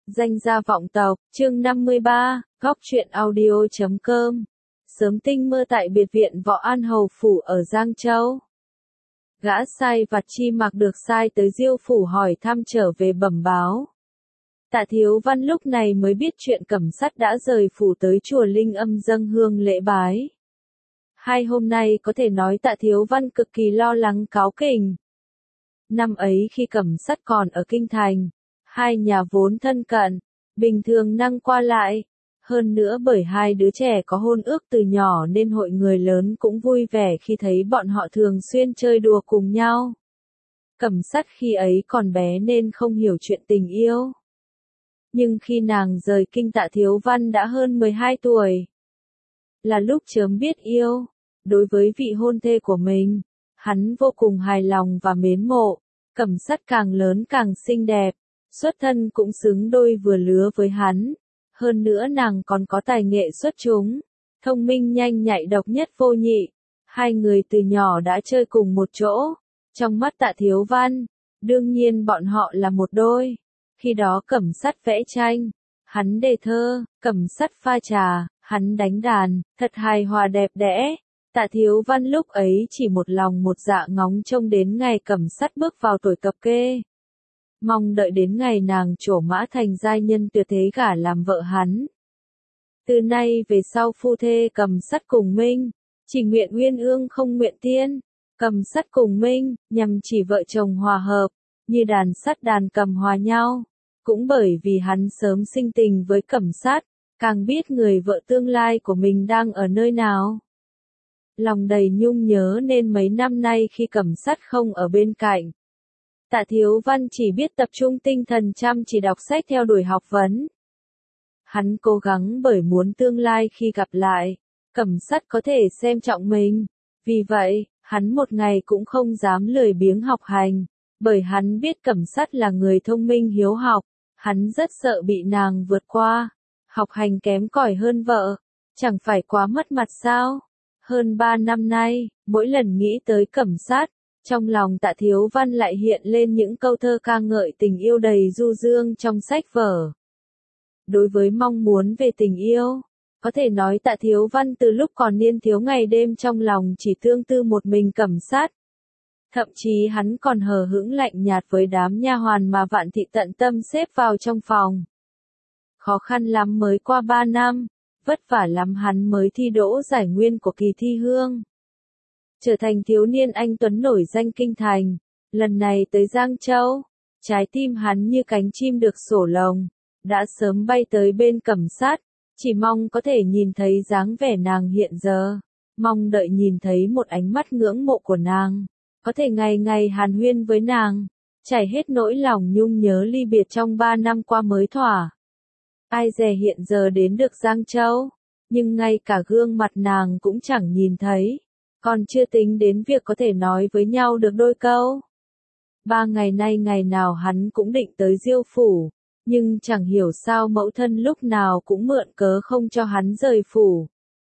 Danh gia vọng tộc, chương 53, góc truyện audio.com. Sớm tinh mơ tại biệt viện Võ An Hầu Phủ ở Giang Châu. Gã sai vặt Chi Mặc được sai tới Diêu Phủ hỏi thăm trở về bẩm báo. Tạ Thiếu Văn lúc này mới biết chuyện Cẩm Sắt đã rời phủ tới chùa Linh Âm dâng hương lễ bái. Hai hôm nay có thể nói Tạ Thiếu Văn cực kỳ lo lắng cáu kỉnh. Năm ấy khi Cẩm Sắt còn ở Kinh Thành, hai nhà vốn thân cận, bình thường năng qua lại. Hơn nữa bởi hai đứa trẻ có hôn ước từ nhỏ nên hội người lớn cũng vui vẻ khi thấy bọn họ thường xuyên chơi đùa cùng nhau. Cẩm Sắt khi ấy còn bé nên không hiểu chuyện tình yêu. Nhưng khi nàng rời kinh, Tạ Thiếu Văn đã hơn 12 tuổi. Là lúc chớm biết yêu. Đối với vị hôn thê của mình, hắn vô cùng hài lòng và mến mộ. Cẩm Sắt càng lớn càng xinh đẹp, xuất thân cũng xứng đôi vừa lứa với hắn. Hơn nữa nàng còn có tài nghệ xuất chúng, thông minh nhanh nhạy độc nhất vô nhị. Hai người từ nhỏ đã chơi cùng một chỗ. Trong mắt Tạ Thiếu Văn, đương nhiên bọn họ là một đôi. Khi đó Cẩm Sắt vẽ tranh, hắn đề thơ, Cẩm Sắt pha trà, hắn đánh đàn, thật hài hòa đẹp đẽ. Tạ Thiếu Văn lúc ấy chỉ một lòng một dạ ngóng trông đến ngày Cẩm Sắt bước vào tuổi cập kê. Mong đợi đến ngày nàng trổ mã thành giai nhân tuyệt thế gả làm vợ hắn. Từ nay về sau phu thê Cẩm Sắt cùng Minh, chỉ nguyện uyên ương không nguyện tiên. Cẩm Sắt cùng Minh, nhằm chỉ vợ chồng hòa hợp, như đàn sắt đàn cầm hòa nhau. Cũng bởi vì hắn sớm sinh tình với Cẩm Sắt, càng biết người vợ tương lai của mình đang ở nơi nào. Lòng đầy nhung nhớ nên mấy năm nay khi Cẩm Sắt không ở bên cạnh, Tạ Thiếu Văn chỉ biết tập trung tinh thần chăm chỉ đọc sách theo đuổi học vấn. Hắn cố gắng bởi muốn tương lai khi gặp lại, Cẩm Sắt có thể xem trọng mình. Vì vậy, hắn một ngày cũng không dám lười biếng học hành, bởi hắn biết Cẩm Sắt là người thông minh hiếu học, hắn rất sợ bị nàng vượt qua. Học hành kém cỏi hơn vợ, chẳng phải quá mất mặt sao? Hơn 3 năm nay, mỗi lần nghĩ tới Cẩm Sắt, trong lòng Tạ Thiếu Văn lại hiện lên những câu thơ ca ngợi tình yêu đầy du dương trong sách vở. Đối với mong muốn về tình yêu, có thể nói Tạ Thiếu Văn từ lúc còn niên thiếu ngày đêm trong lòng chỉ tương tư một mình Cẩm Sắt. Thậm chí hắn còn hờ hững lạnh nhạt với đám nha hoàn mà Vạn Thị tận tâm xếp vào trong phòng. Khó khăn lắm mới qua 3 năm, vất vả lắm hắn mới thi đỗ giải nguyên của kỳ thi hương. Trở thành thiếu niên anh tuấn nổi danh Kinh Thành, lần này tới Giang Châu, trái tim hắn như cánh chim được sổ lồng, đã sớm bay tới bên Cẩm Sắt, chỉ mong có thể nhìn thấy dáng vẻ nàng hiện giờ, mong đợi nhìn thấy một ánh mắt ngưỡng mộ của nàng, có thể ngày ngày hàn huyên với nàng, trải hết nỗi lòng nhung nhớ ly biệt trong 3 năm qua mới thỏa. Ai dè hiện giờ đến được Giang Châu, nhưng ngay cả gương mặt nàng cũng chẳng nhìn thấy. Còn chưa tính đến việc có thể nói với nhau được đôi câu. 3 ngày nay ngày nào hắn cũng định tới Diêu Phủ, nhưng chẳng hiểu sao mẫu thân lúc nào cũng mượn cớ không cho hắn rời phủ.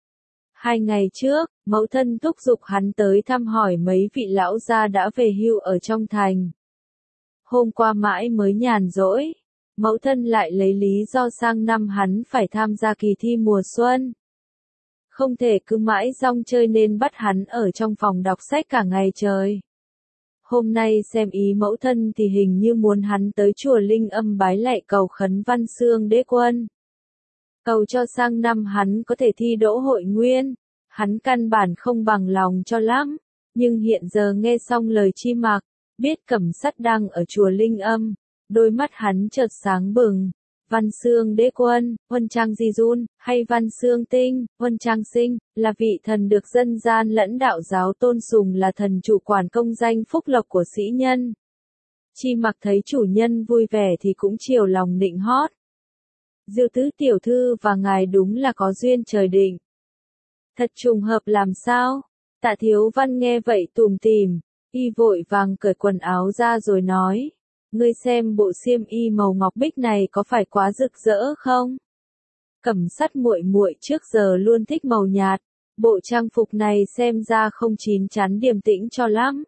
2 ngày trước, mẫu thân thúc giục hắn tới thăm hỏi mấy vị lão gia đã về hưu ở trong thành. Hôm qua mãi mới nhàn rỗi, mẫu thân lại lấy lý do sang năm hắn phải tham gia kỳ thi mùa xuân. Không thể cứ mãi rong chơi nên bắt hắn ở trong phòng đọc sách cả ngày trời. Hôm nay xem ý mẫu thân thì hình như muốn hắn tới chùa Linh Âm bái lạy cầu khấn Văn Xương Đế Quân. Cầu cho sang năm hắn có thể thi đỗ hội nguyên, hắn căn bản không bằng lòng cho lắm. Nhưng hiện giờ nghe xong lời Chi Mặc, biết Cẩm Sắt đang ở chùa Linh Âm, đôi mắt hắn chợt sáng bừng. Văn Xương Đế Quân, Huân Trang Di Jun, hay Văn Xương Tinh, Huân Trang Sinh, là vị thần được dân gian lẫn đạo giáo tôn sùng là thần chủ quản công danh phúc lộc của sĩ nhân. Chi Mặc thấy chủ nhân vui vẻ thì cũng chiều lòng nịnh hót. Diêu tứ tiểu thư và ngài đúng là có duyên trời định. Thật trùng hợp làm sao? Tạ Thiếu Văn nghe vậy tủm tỉm, y vội vàng cởi quần áo ra rồi nói. Ngươi xem bộ xiêm y màu ngọc bích này có phải quá rực rỡ không? Cẩm Sắt muội muội trước giờ luôn thích màu nhạt, bộ trang phục này xem ra không chín chắn điềm tĩnh cho lắm.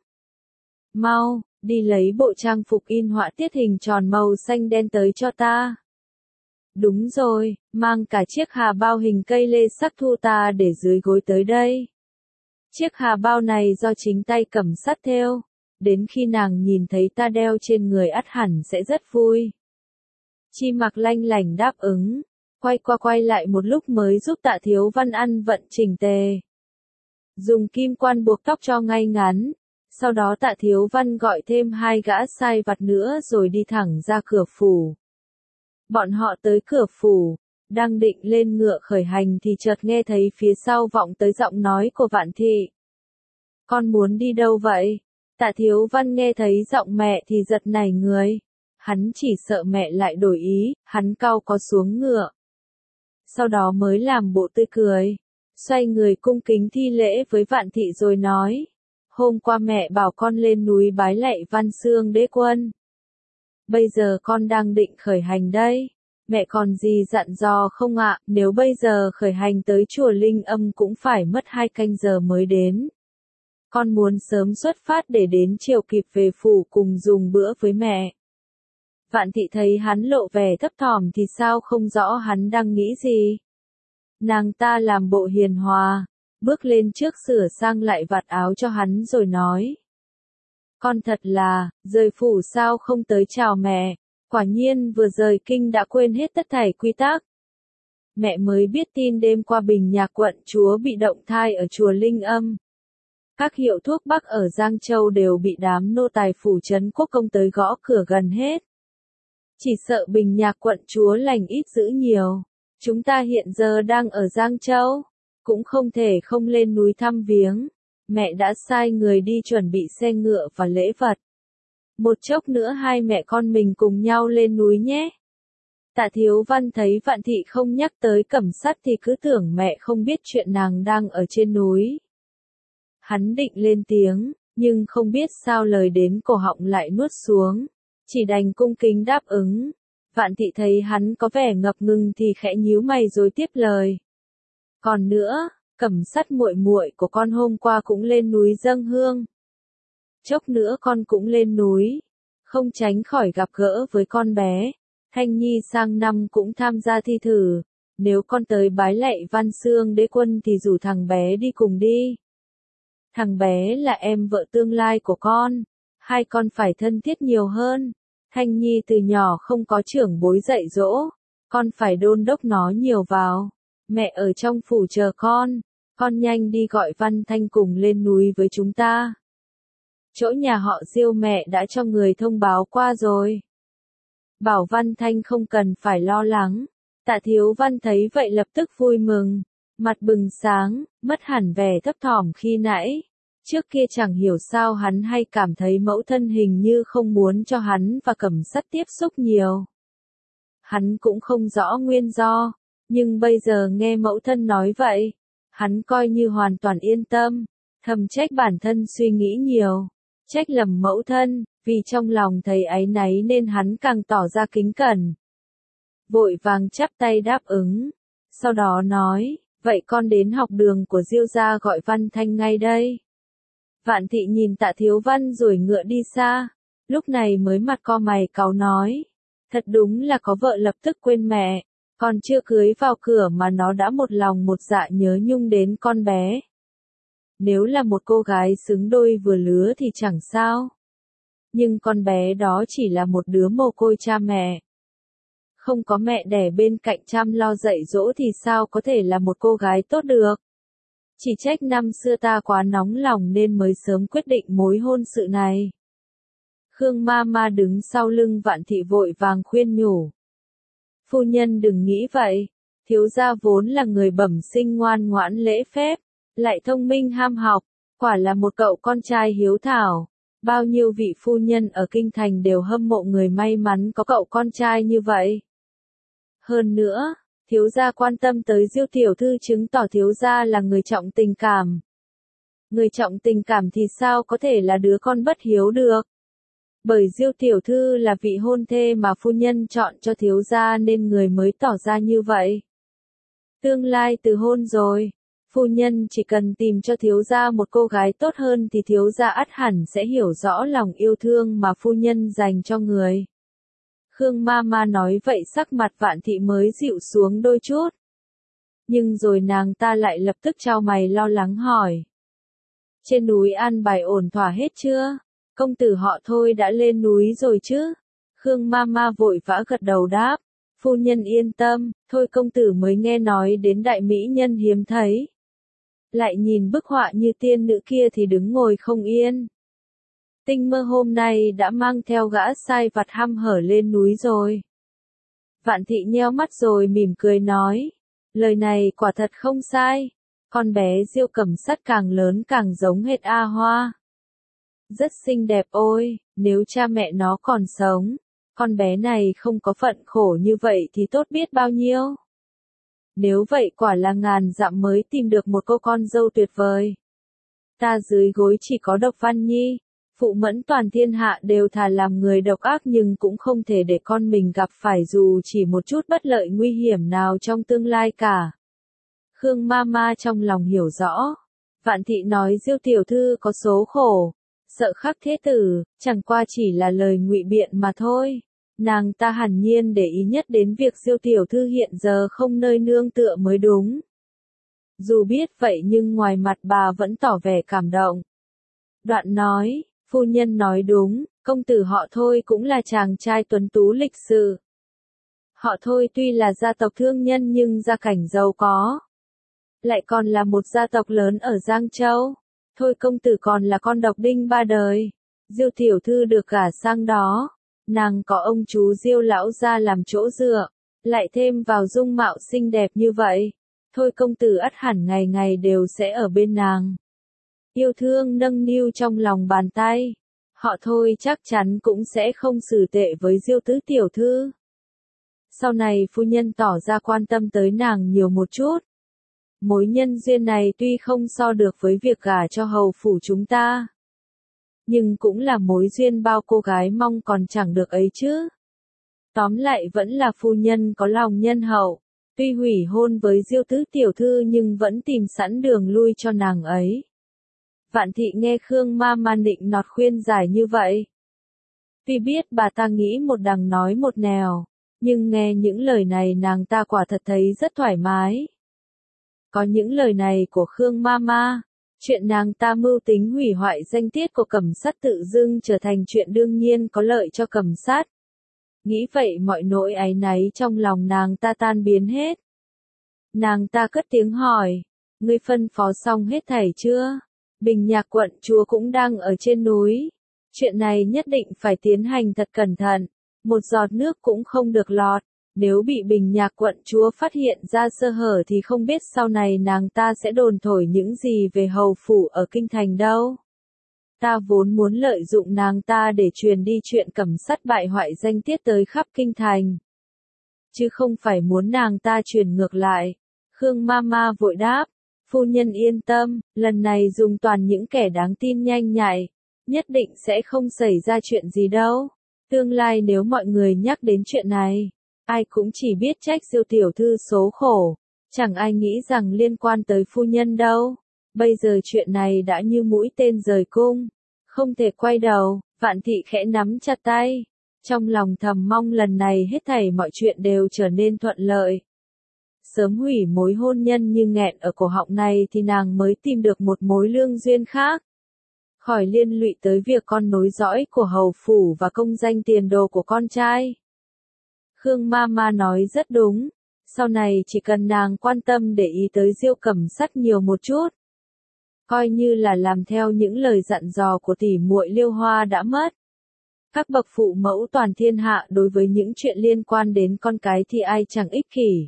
Mau, đi lấy bộ trang phục in họa tiết hình tròn màu xanh đen tới cho ta. Đúng rồi, mang cả chiếc hà bao hình cây lê sắc thu ta để dưới gối tới đây. Chiếc hà bao này do chính tay Cẩm Sắt thêu, đến khi nàng nhìn thấy ta đeo trên người ắt hẳn sẽ rất vui. Chi Mặc lanh lảnh đáp ứng, quay qua quay lại một lúc mới giúp Tạ Thiếu Văn ăn vận chỉnh tề. Dùng kim quan buộc tóc cho ngay ngắn, sau đó Tạ Thiếu Văn gọi thêm 2 gã sai vặt nữa rồi đi thẳng ra cửa phủ. Bọn họ tới cửa phủ, đang định lên ngựa khởi hành thì chợt nghe thấy phía sau vọng tới giọng nói của Vạn Thị. Con muốn đi đâu vậy? Tạ Thiếu Văn nghe thấy giọng mẹ thì giật nảy người. Hắn chỉ sợ mẹ lại đổi ý, hắn cau có xuống ngựa. Sau đó mới làm bộ tươi cười, xoay người cung kính thi lễ với Vạn Thị rồi nói. Hôm qua mẹ bảo con lên núi bái lạy Văn Xương Đế Quân. Bây giờ con đang định khởi hành đây. Mẹ còn gì dặn dò không ạ? Nếu bây giờ khởi hành tới chùa Linh Âm cũng phải mất 2 canh giờ mới đến. Con muốn sớm xuất phát để đến chiều kịp về phủ cùng dùng bữa với mẹ. Vạn Thị thấy hắn lộ vẻ thấp thỏm thì sao không rõ hắn đang nghĩ gì. Nàng ta làm bộ hiền hòa, bước lên trước sửa sang lại vạt áo cho hắn rồi nói. Con thật là, rời phủ sao không tới chào mẹ, quả nhiên vừa rời kinh đã quên hết tất thảy quy tắc. Mẹ mới biết tin đêm qua Bình Nhạc quận chúa bị động thai ở chùa Linh Âm. Các hiệu thuốc bắc ở Giang Châu đều bị đám nô tài phủ trấn quốc công tới gõ cửa gần hết. Chỉ sợ Bình Nhạc quận chúa lành ít dữ nhiều. Chúng ta hiện giờ đang ở Giang Châu, cũng không thể không lên núi thăm viếng. Mẹ đã sai người đi chuẩn bị xe ngựa và lễ vật. Một chốc nữa hai mẹ con mình cùng nhau lên núi nhé. Tạ Thiếu Văn thấy Vạn Thị không nhắc tới Cẩm Sắt thì cứ tưởng mẹ không biết chuyện nàng đang ở trên núi. Hắn định lên tiếng, nhưng không biết sao lời đến cổ họng lại nuốt xuống, chỉ đành cung kính đáp ứng. Vạn Thị thấy hắn có vẻ ngập ngừng thì khẽ nhíu mày rồi tiếp lời. Còn nữa, Cẩm Sắt muội muội của con hôm qua cũng lên núi dâng hương. Chốc nữa con cũng lên núi, không tránh khỏi gặp gỡ với con bé. Thanh Nhi sang năm cũng tham gia thi thử, nếu con tới bái lạy Văn Xương Đế Quân thì rủ thằng bé đi cùng đi. Thằng bé là em vợ tương lai của con, hai con phải thân thiết nhiều hơn. Thanh Nhi từ nhỏ không có trưởng bối dạy dỗ, con phải đôn đốc nó nhiều vào. Mẹ ở trong phủ chờ con nhanh đi gọi Văn Thanh cùng lên núi với chúng ta. Chỗ nhà họ Diêu mẹ đã cho người thông báo qua rồi. Bảo Văn Thanh không cần phải lo lắng. Tạ Thiếu Văn thấy vậy lập tức vui mừng, mặt bừng sáng, mất hẳn vẻ thấp thỏm khi nãy. Trước kia chẳng hiểu sao hắn hay cảm thấy mẫu thân hình như không muốn cho hắn và Cẩm Sắt tiếp xúc nhiều. Hắn cũng không rõ nguyên do, nhưng bây giờ nghe mẫu thân nói vậy, hắn coi như hoàn toàn yên tâm, thầm trách bản thân suy nghĩ nhiều, trách lầm mẫu thân, vì trong lòng thấy áy náy nên hắn càng tỏ ra kính cẩn. Vội vàng chắp tay đáp ứng, sau đó nói, vậy con đến học đường của Diêu gia gọi Văn Thanh ngay đây. Vạn Thị nhìn Tạ Thiếu Văn rồi ngựa đi xa, lúc này mới mặt co mày cáu nói, thật đúng là có vợ lập tức quên mẹ, còn chưa cưới vào cửa mà nó đã một lòng một dạ nhớ nhung đến con bé. Nếu là một cô gái xứng đôi vừa lứa thì chẳng sao. Nhưng con bé đó chỉ là một đứa mồ côi cha mẹ. Không có mẹ đẻ bên cạnh chăm lo dạy dỗ thì sao có thể là một cô gái tốt được. Chỉ trách năm xưa ta quá nóng lòng nên mới sớm quyết định mối hôn sự này. Khương Ma đứng sau lưng Vạn Thị vội vàng khuyên nhủ. Phu nhân đừng nghĩ vậy, thiếu gia vốn là người bẩm sinh ngoan ngoãn lễ phép, lại thông minh ham học, quả là một cậu con trai hiếu thảo. Bao nhiêu vị phu nhân ở kinh thành đều hâm mộ người may mắn có cậu con trai như vậy. Hơn nữa, thiếu gia quan tâm tới Diêu tiểu thư chứng tỏ thiếu gia là người trọng tình cảm. Người trọng tình cảm thì sao có thể là đứa con bất hiếu được? Bởi Diêu tiểu thư là vị hôn thê mà phu nhân chọn cho thiếu gia nên người mới tỏ ra như vậy. Tương lai từ hôn rồi, phu nhân chỉ cần tìm cho thiếu gia một cô gái tốt hơn thì thiếu gia ắt hẳn sẽ hiểu rõ lòng yêu thương mà phu nhân dành cho người. Khương Mama nói vậy sắc mặt Vạn Thị mới dịu xuống đôi chút. Nhưng rồi nàng ta lại lập tức chau mày lo lắng hỏi. Trên núi an bài ổn thỏa hết chưa? Công tử họ Thôi đã lên núi rồi chứ? Khương Mama vội vã gật đầu đáp. Phu nhân yên tâm, Thôi công tử mới nghe nói đến đại mỹ nhân hiếm thấy. Lại nhìn bức họa như tiên nữ kia thì đứng ngồi không yên. Tinh Mơ hôm nay đã mang theo gã sai vặt hăm hở lên núi rồi. Vạn Thị nheo mắt rồi mỉm cười nói. Lời này quả thật không sai. Con bé Diêu Cẩm Sắt càng lớn càng giống hệt A Hoa. Rất xinh đẹp ôi, nếu cha mẹ nó còn sống, con bé này không có phận khổ như vậy thì tốt biết bao nhiêu. Nếu vậy quả là ngàn dặm mới tìm được một cô con dâu tuyệt vời. Ta dưới gối chỉ có Độc Văn Nhi, phụ mẫn toàn thiên hạ đều thà làm người độc ác nhưng cũng không thể để con mình gặp phải dù chỉ một chút bất lợi nguy hiểm nào trong tương lai cả. Khương Mama trong lòng hiểu rõ. Vạn Thị nói Diêu tiểu thư có số khổ, sợ khắc thế tử, chẳng qua chỉ là lời ngụy biện mà thôi. Nàng ta hẳn nhiên để ý nhất đến việc Diêu tiểu thư hiện giờ không nơi nương tựa mới đúng. Dù biết vậy nhưng ngoài mặt bà vẫn tỏ vẻ cảm động. Đoạn nói, phu nhân nói đúng, công tử họ Thôi cũng là chàng trai tuấn tú lịch sự. Họ Thôi tuy là gia tộc thương nhân nhưng gia cảnh giàu có. Lại còn là một gia tộc lớn ở Giang Châu. Thôi công tử còn là con độc đinh ba đời. Diêu tiểu thư được gả sang đó. Nàng có ông chú Diêu lão gia làm chỗ dựa. Lại thêm vào dung mạo xinh đẹp như vậy. Thôi công tử ắt hẳn ngày ngày đều sẽ ở bên nàng. Yêu thương nâng niu trong lòng bàn tay. Họ Thôi chắc chắn cũng sẽ không xử tệ với Diêu tứ tiểu thư. Sau này phu nhân tỏ ra quan tâm tới nàng nhiều một chút. Mối nhân duyên này tuy không so được với việc gả cho hầu phủ chúng ta. Nhưng cũng là mối duyên bao cô gái mong còn chẳng được ấy chứ. Tóm lại vẫn là phu nhân có lòng nhân hậu. Tuy hủy hôn với Diêu tứ tiểu thư nhưng vẫn tìm sẵn đường lui cho nàng ấy. Vạn Thị nghe Khương Mama nịnh nọt khuyên giải như vậy. Tuy biết bà ta nghĩ một đằng nói một nẻo, nhưng nghe những lời này nàng ta quả thật thấy rất thoải mái. Có những lời này của Khương Mama, chuyện nàng ta mưu tính hủy hoại danh tiết của Cẩm Sát tự dưng trở thành chuyện đương nhiên có lợi cho Cẩm Sát. Nghĩ vậy mọi nỗi áy náy trong lòng nàng ta tan biến hết. Nàng ta cất tiếng hỏi, ngươi phân phó xong hết thảy chưa? Bình Nhạc quận chúa cũng đang ở trên núi. Chuyện này nhất định phải tiến hành thật cẩn thận, một giọt nước cũng không được lọt. Nếu bị Bình Nhạc quận chúa phát hiện ra sơ hở thì không biết sau này nàng ta sẽ đồn thổi những gì về hầu phủ ở kinh thành đâu. Ta vốn muốn lợi dụng nàng ta để truyền đi chuyện Cẩm Sát bại hoại danh tiết tới khắp kinh thành. Chứ không phải muốn nàng ta truyền ngược lại. Khương Mama vội đáp, phu nhân yên tâm, lần này dùng toàn những kẻ đáng tin nhanh nhạy, nhất định sẽ không xảy ra chuyện gì đâu. Tương lai nếu mọi người nhắc đến chuyện này, ai cũng chỉ biết trách Diêu tiểu thư số khổ, chẳng ai nghĩ rằng liên quan tới phu nhân đâu. Bây giờ chuyện này đã như mũi tên rời cung, không thể quay đầu. Vạn Thị khẽ nắm chặt tay, trong lòng thầm mong lần này hết thảy mọi chuyện đều trở nên thuận lợi. Sớm hủy mối hôn nhân như nghẹn ở cổ họng này thì nàng mới tìm được một mối lương duyên khác. Khỏi liên lụy tới việc con nối dõi của hầu phủ và công danh tiền đồ của con trai. Khương Mama nói rất đúng, sau này chỉ cần nàng quan tâm để ý tới Diêu Cẩm Sắt nhiều một chút. Coi như là làm theo những lời dặn dò của tỷ muội Liêu Hoa đã mất. Các bậc phụ mẫu toàn thiên hạ đối với những chuyện liên quan đến con cái thì ai chẳng ích kỷ.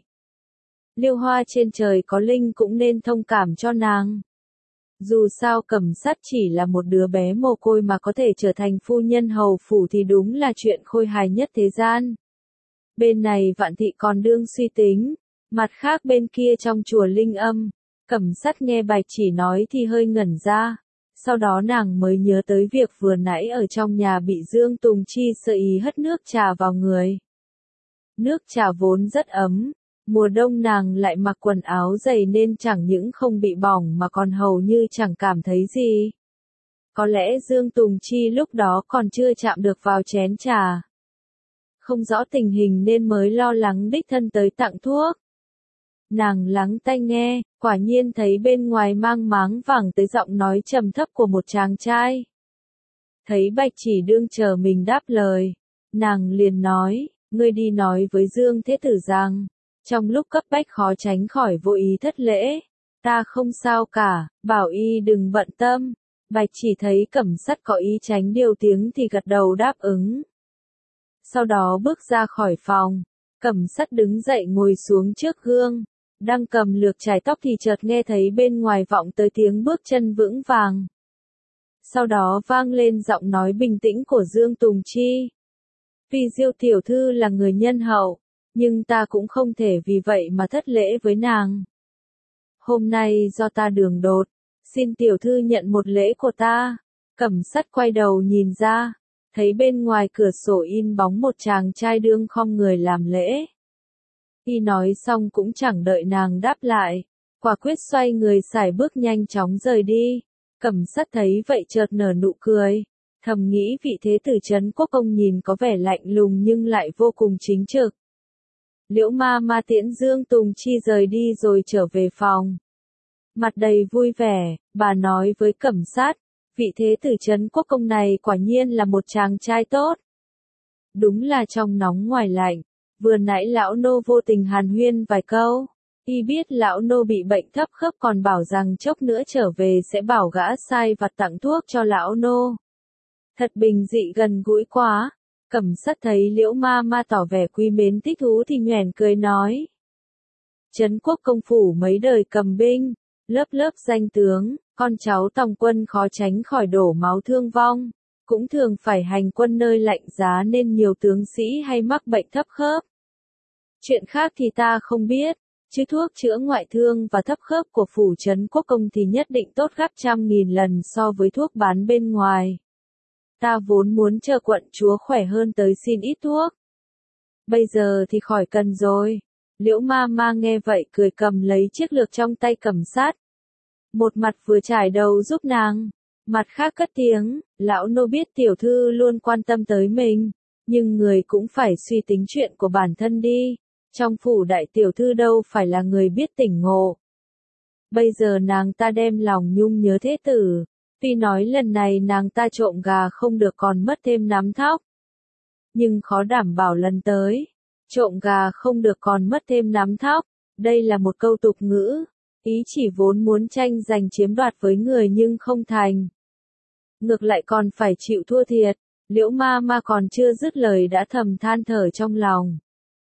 Liêu Hoa trên trời có linh cũng nên thông cảm cho nàng. Dù sao Cẩm Sắt chỉ là một đứa bé mồ côi mà có thể trở thành phu nhân hầu phủ thì đúng là chuyện khôi hài nhất thế gian. Bên này Vạn Thị còn đương suy tính, mặt khác bên kia trong chùa Linh Âm, Cẩm Sắt nghe Bạch Chỉ nói thì hơi ngẩn ra, sau đó nàng mới nhớ tới việc vừa nãy ở trong nhà bị Dương Tùng Chi sơ ý hất nước trà vào người. Nước trà vốn rất ấm, mùa đông nàng lại mặc quần áo dày nên chẳng những không bị bỏng mà còn hầu như chẳng cảm thấy gì. Có lẽ Dương Tùng Chi lúc đó còn chưa chạm được vào chén trà. không rõ tình hình nên mới lo lắng đích thân tới tặng thuốc. Nàng lắng tai nghe, quả nhiên thấy bên ngoài mang máng vàng tới giọng nói trầm thấp của một chàng trai. Thấy Bạch Chỉ đương chờ mình đáp lời, nàng liền nói, ngươi đi nói với Dương Thế Tử rằng, trong lúc cấp bách khó tránh khỏi vô ý thất lễ, ta không sao cả, bảo y đừng bận tâm. Bạch Chỉ thấy Cẩm Sắt có ý tránh điều tiếng thì gật đầu đáp ứng. Sau đó bước ra khỏi phòng, Cẩm Sắt đứng dậy ngồi xuống trước gương, đang cầm lược chải tóc thì chợt nghe thấy bên ngoài vọng tới tiếng bước chân vững vàng. Sau đó vang lên giọng nói bình tĩnh của Dương Tùng Chi. Vì Diêu tiểu thư là người nhân hậu, nhưng ta cũng không thể vì vậy mà thất lễ với nàng. Hôm nay do ta đường đột, xin tiểu thư nhận một lễ của ta. Cẩm Sắt quay đầu nhìn ra, thấy bên ngoài cửa sổ in bóng một chàng trai đương khom người làm lễ. Y nói xong cũng chẳng đợi nàng đáp lại, quả quyết xoay người sải bước nhanh chóng rời đi. Cẩm Sắt thấy vậy chợt nở nụ cười, thầm nghĩ vị thế tử Trấn Quốc Công nhìn có vẻ lạnh lùng nhưng lại vô cùng chính trực. Liễu ma ma tiễn Dương Tùng Chi rời đi rồi trở về phòng. Mặt đầy vui vẻ, bà nói với Cẩm Sát, vị thế tử Trấn Quốc Công này quả nhiên là một chàng trai tốt. Đúng là trong nóng ngoài lạnh, vừa nãy lão nô vô tình hàn huyên vài câu, y biết lão nô bị bệnh thấp khớp còn bảo rằng chốc nữa trở về sẽ bảo gã sai vặt tặng thuốc cho lão nô. Thật bình dị gần gũi quá. Cẩm Sắt thấy Liễu ma ma tỏ vẻ quý mến thích thú thì nhoẻn cười nói. Trấn Quốc công phủ mấy đời cầm binh, lớp lớp danh tướng, con cháu tòng quân khó tránh khỏi đổ máu thương vong, cũng thường phải hành quân nơi lạnh giá nên nhiều tướng sĩ hay mắc bệnh thấp khớp. Chuyện khác thì ta không biết, chứ thuốc chữa ngoại thương và thấp khớp của phủ Trấn Quốc công thì nhất định tốt gấp 100.000 lần so với thuốc bán bên ngoài. Ta vốn muốn chờ quận chúa khỏe hơn tới xin ít thuốc. Bây giờ thì khỏi cần rồi. Liễu ma ma nghe vậy cười cầm lấy chiếc lược trong tay Cẩm Sát. Một mặt vừa trải đầu giúp nàng, mặt khác cất tiếng, lão nô biết tiểu thư luôn quan tâm tới mình, nhưng người cũng phải suy tính chuyện của bản thân đi. Trong phủ đại tiểu thư đâu phải là người biết tỉnh ngộ. Bây giờ nàng ta đem lòng nhung nhớ thế tử. Tuy nói lần này nàng ta trộm gà không được còn mất thêm nắm thóc. Nhưng khó đảm bảo lần tới, trộm gà không được còn mất thêm nắm thóc. Đây là một câu tục ngữ, ý chỉ vốn muốn tranh giành chiếm đoạt với người nhưng không thành. Ngược lại còn phải chịu thua thiệt, Liễu ma ma còn chưa dứt lời đã thầm than thở trong lòng.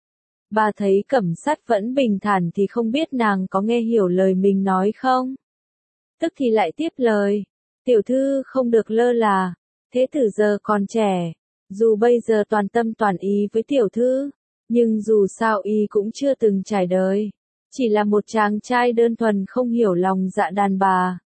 Bà thấy Cẩm Sắt vẫn bình thản thì không biết nàng có nghe hiểu lời mình nói không? Tức thì lại tiếp lời. Tiểu thư không được lơ là, thế tử giờ còn trẻ, dù bây giờ toàn tâm toàn ý với tiểu thư, nhưng dù sao y cũng chưa từng trải đời, chỉ là một chàng trai đơn thuần không hiểu lòng dạ đàn bà.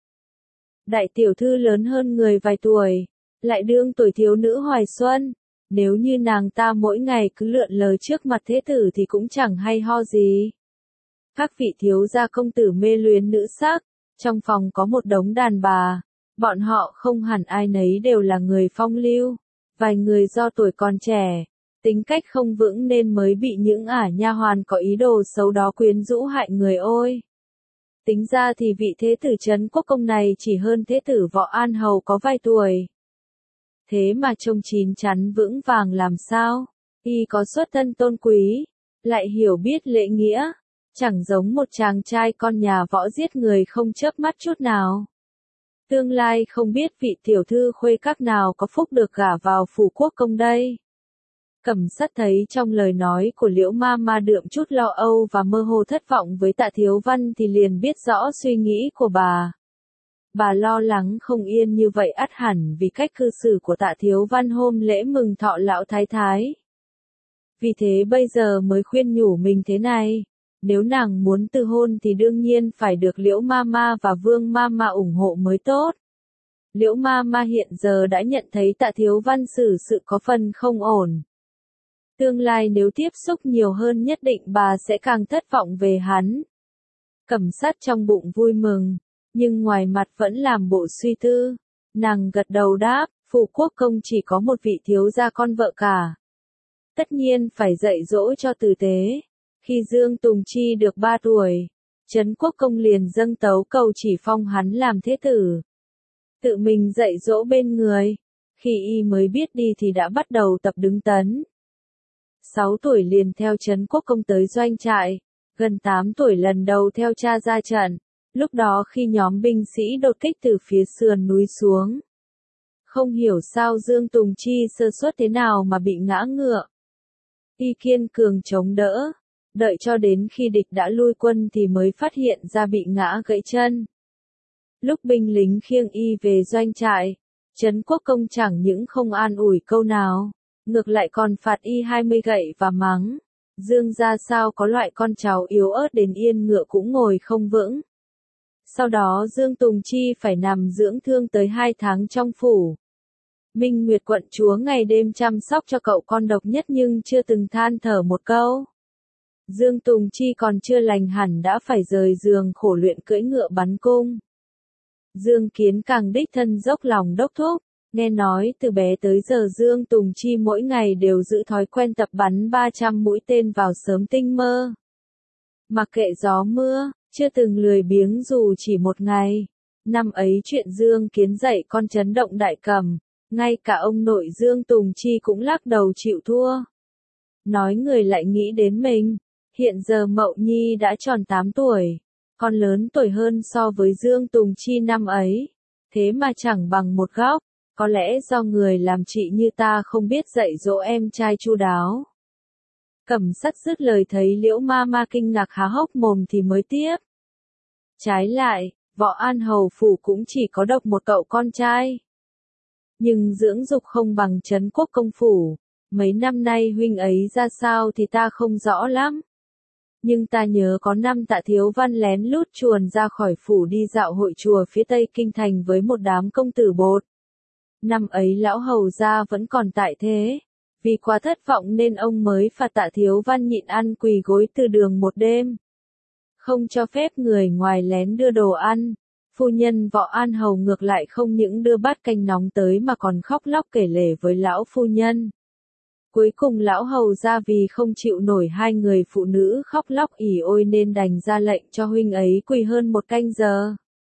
Đại tiểu thư lớn hơn người vài tuổi, lại đương tuổi thiếu nữ hoài xuân, nếu như nàng ta mỗi ngày cứ lượn lờ trước mặt thế tử thì cũng chẳng hay ho gì. Các vị thiếu gia công tử mê luyến nữ sắc, trong phòng có một đống đàn bà. Bọn họ không hẳn ai nấy đều là người phong lưu, vài người do tuổi còn trẻ, tính cách không vững nên mới bị những nha hoàn có ý đồ xấu đó quyến rũ hại người ôi. Tính ra thì vị thế tử Trấn Quốc công này chỉ hơn thế tử Võ An Hầu có vài tuổi. Thế mà trông chín chắn vững vàng làm sao, y có xuất thân tôn quý, lại hiểu biết lễ nghĩa, chẳng giống một chàng trai con nhà võ giết người không chớp mắt chút nào. Tương lai không biết vị tiểu thư khuê các nào có phúc được gả vào phủ quốc công đây. Cẩm Sắt thấy trong lời nói của Liễu ma ma đượm chút lo âu và mơ hồ thất vọng với Tạ Thiếu Văn thì liền biết rõ suy nghĩ của bà. Bà lo lắng không yên như vậy ắt hẳn vì cách cư xử của Tạ Thiếu Văn hôm lễ mừng thọ lão thái thái. Vì thế bây giờ mới khuyên nhủ mình thế này. Nếu nàng muốn từ hôn thì đương nhiên phải được Liễu Mama và Vương Mama ủng hộ mới tốt. Liễu Mama hiện giờ đã nhận thấy Tạ Thiếu Văn xử sự có phần không ổn. Tương lai nếu tiếp xúc nhiều hơn nhất định bà sẽ càng thất vọng về hắn. Cẩm Sắt trong bụng vui mừng, nhưng ngoài mặt vẫn làm bộ suy tư. Nàng gật đầu đáp, phủ quốc công chỉ có một vị thiếu gia con vợ cả. tất nhiên phải dạy dỗ cho tử tế. Khi Dương Tùng Chi được 3 tuổi, Trấn Quốc Công liền dâng tấu cầu chỉ phong hắn làm thế tử. Tự mình dạy dỗ bên người. Khi y mới biết đi thì đã bắt đầu tập đứng tấn. 6 tuổi liền theo Trấn Quốc Công tới doanh trại, gần 8 tuổi lần đầu theo cha ra trận, lúc đó khi nhóm binh sĩ đột kích từ phía sườn núi xuống. Không hiểu sao Dương Tùng Chi sơ suất thế nào mà bị ngã ngựa. Y kiên cường chống đỡ, đợi cho đến khi địch đã lui quân thì mới phát hiện ra bị ngã gãy chân. Lúc binh lính khiêng y về doanh trại, Trấn Quốc Công chẳng những không an ủi câu nào, ngược lại còn phạt y 20 gậy và mắng. Dương ra sao có loại con cháu yếu ớt đến yên ngựa cũng ngồi không vững. Sau đó Dương Tùng Chi phải nằm dưỡng thương tới 2 tháng trong phủ. Minh Nguyệt quận chúa ngày đêm chăm sóc cho cậu con độc nhất nhưng chưa từng than thở một câu. Dương Tùng Chi còn chưa lành hẳn đã phải rời giường khổ luyện cưỡi ngựa bắn cung. Dương Kiến càng đích thân dốc lòng đốc thúc, nghe nói từ bé tới giờ Dương Tùng Chi mỗi ngày đều giữ thói quen tập bắn 300 mũi tên vào sớm tinh mơ. Mặc kệ gió mưa, chưa từng lười biếng dù chỉ một ngày. Năm ấy chuyện Dương Kiến dạy con chấn động đại cẩm, ngay cả ông nội Dương Tùng Chi cũng lắc đầu chịu thua. Nói người lại nghĩ đến mình, hiện giờ Mậu Nhi đã tròn 8 tuổi, còn lớn tuổi hơn so với Dương Tùng Chi năm ấy, thế mà chẳng bằng một góc, có lẽ do người làm chị như ta không biết dạy dỗ em trai chu đáo. Cẩm Sắt dứt lời thấy Liễu Ma Ma kinh ngạc há hốc mồm thì mới tiếp. Trái lại, Võ An Hầu phủ cũng chỉ có độc một cậu con trai. Nhưng dưỡng dục không bằng Trấn Quốc Công phủ, mấy năm nay huynh ấy ra sao thì ta không rõ lắm. Nhưng ta nhớ có năm Tạ Thiếu Văn lén lút chuồn ra khỏi phủ đi dạo hội chùa phía tây kinh thành với một đám công tử bột. Năm ấy lão hầu gia vẫn còn tại thế, vì quá thất vọng nên ông mới phạt Tạ Thiếu Văn nhịn ăn quỳ gối từ đường một đêm. Không cho phép người ngoài lén đưa đồ ăn. Phu nhân Võ An Hầu ngược lại không những đưa bát canh nóng tới mà còn khóc lóc kể lể với lão phu nhân. Cuối cùng lão hầu ra vì không chịu nổi hai người phụ nữ khóc lóc ỉ ôi nên đành ra lệnh cho huynh ấy quỳ hơn 1 canh giờ.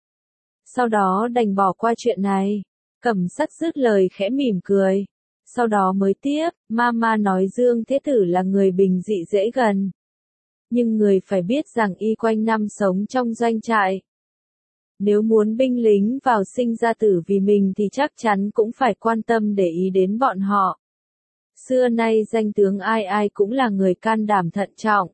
Sau đó đành bỏ qua chuyện này. Cẩm Sắt dứt lời khẽ mỉm cười. Sau đó mới tiếp, Mama nói Dương Thế Tử là người bình dị dễ gần. Nhưng người phải biết rằng y quanh năm sống trong doanh trại. Nếu muốn binh lính vào sinh ra tử vì mình thì chắc chắn cũng phải quan tâm để ý đến bọn họ. Xưa nay danh tướng ai ai cũng là người can đảm thận trọng.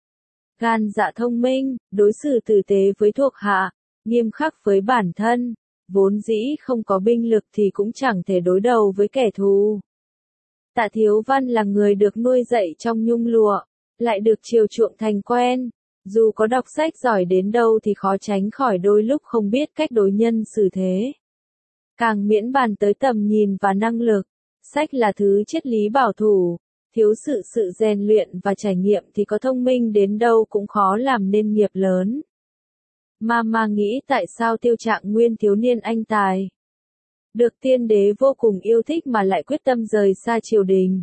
Gan dạ thông minh, đối xử tử tế với thuộc hạ, nghiêm khắc với bản thân, vốn dĩ không có binh lực thì cũng chẳng thể đối đầu với kẻ thù. Tạ Thiếu Văn là người được nuôi dạy trong nhung lụa, lại được chiều chuộng thành quen. Dù có đọc sách giỏi đến đâu thì khó tránh khỏi đôi lúc không biết cách đối nhân xử thế. Càng miễn bàn tới tầm nhìn và năng lực, sách là thứ triết lý bảo thủ, thiếu sự rèn luyện và trải nghiệm thì có thông minh đến đâu cũng khó làm nên nghiệp lớn. Mama nghĩ tại sao Tiêu Trạng Nguyên thiếu niên anh tài, được tiên đế vô cùng yêu thích mà lại quyết tâm rời xa triều đình.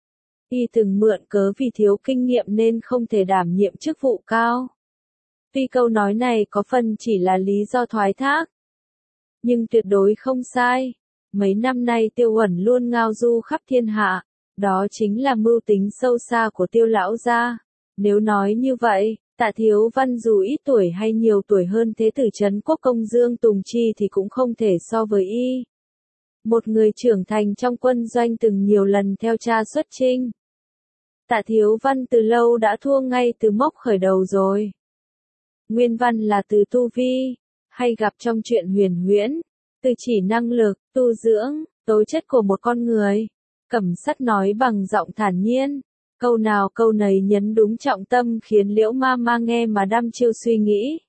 Y từng mượn cớ vì thiếu kinh nghiệm nên không thể đảm nhiệm chức vụ cao. Tuy câu nói này có phần chỉ là lý do thoái thác, nhưng tuyệt đối không sai. Mấy năm nay Tiêu Uẩn luôn ngao du khắp thiên hạ, đó chính là mưu tính sâu xa của Tiêu lão gia. Nếu nói như vậy, Tạ Thiếu Văn dù ít tuổi hay nhiều tuổi hơn Thế Tử Trấn Quốc Công Dương Tùng Chi thì cũng không thể so với y. Một người trưởng thành trong quân doanh từng nhiều lần theo cha xuất chinh. Tạ Thiếu Văn từ lâu đã thua ngay từ mốc khởi đầu rồi. Nguyên văn là từ tu vi, hay gặp trong truyện huyền huyễn, từ chỉ năng lực, tu dưỡng, tố chất của một con người. Cẩm Sắt nói bằng giọng thản nhiên, câu nào câu nấy nhấn đúng trọng tâm khiến Liễu Ma nghe mà đăm chiêu suy nghĩ.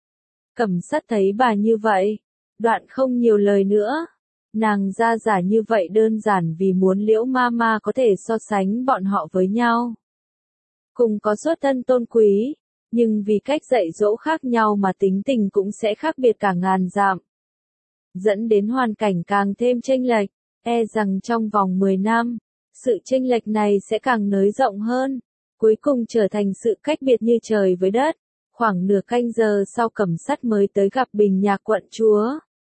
Cẩm Sắt thấy bà như vậy, đoạn không nhiều lời nữa. Nàng ra giả như vậy đơn giản vì muốn Liễu Ma có thể so sánh bọn họ với nhau. Cùng có xuất thân tôn quý, nhưng vì cách dạy dỗ khác nhau mà tính tình cũng sẽ khác biệt cả ngàn dặm. Dẫn đến hoàn cảnh càng thêm chênh lệch, e rằng trong vòng 10 năm, sự chênh lệch này sẽ càng nới rộng hơn, cuối cùng trở thành sự cách biệt như trời với đất. Khoảng nửa canh giờ sau Cẩm Sắt mới tới gặp Bình Nhạc quận chúa.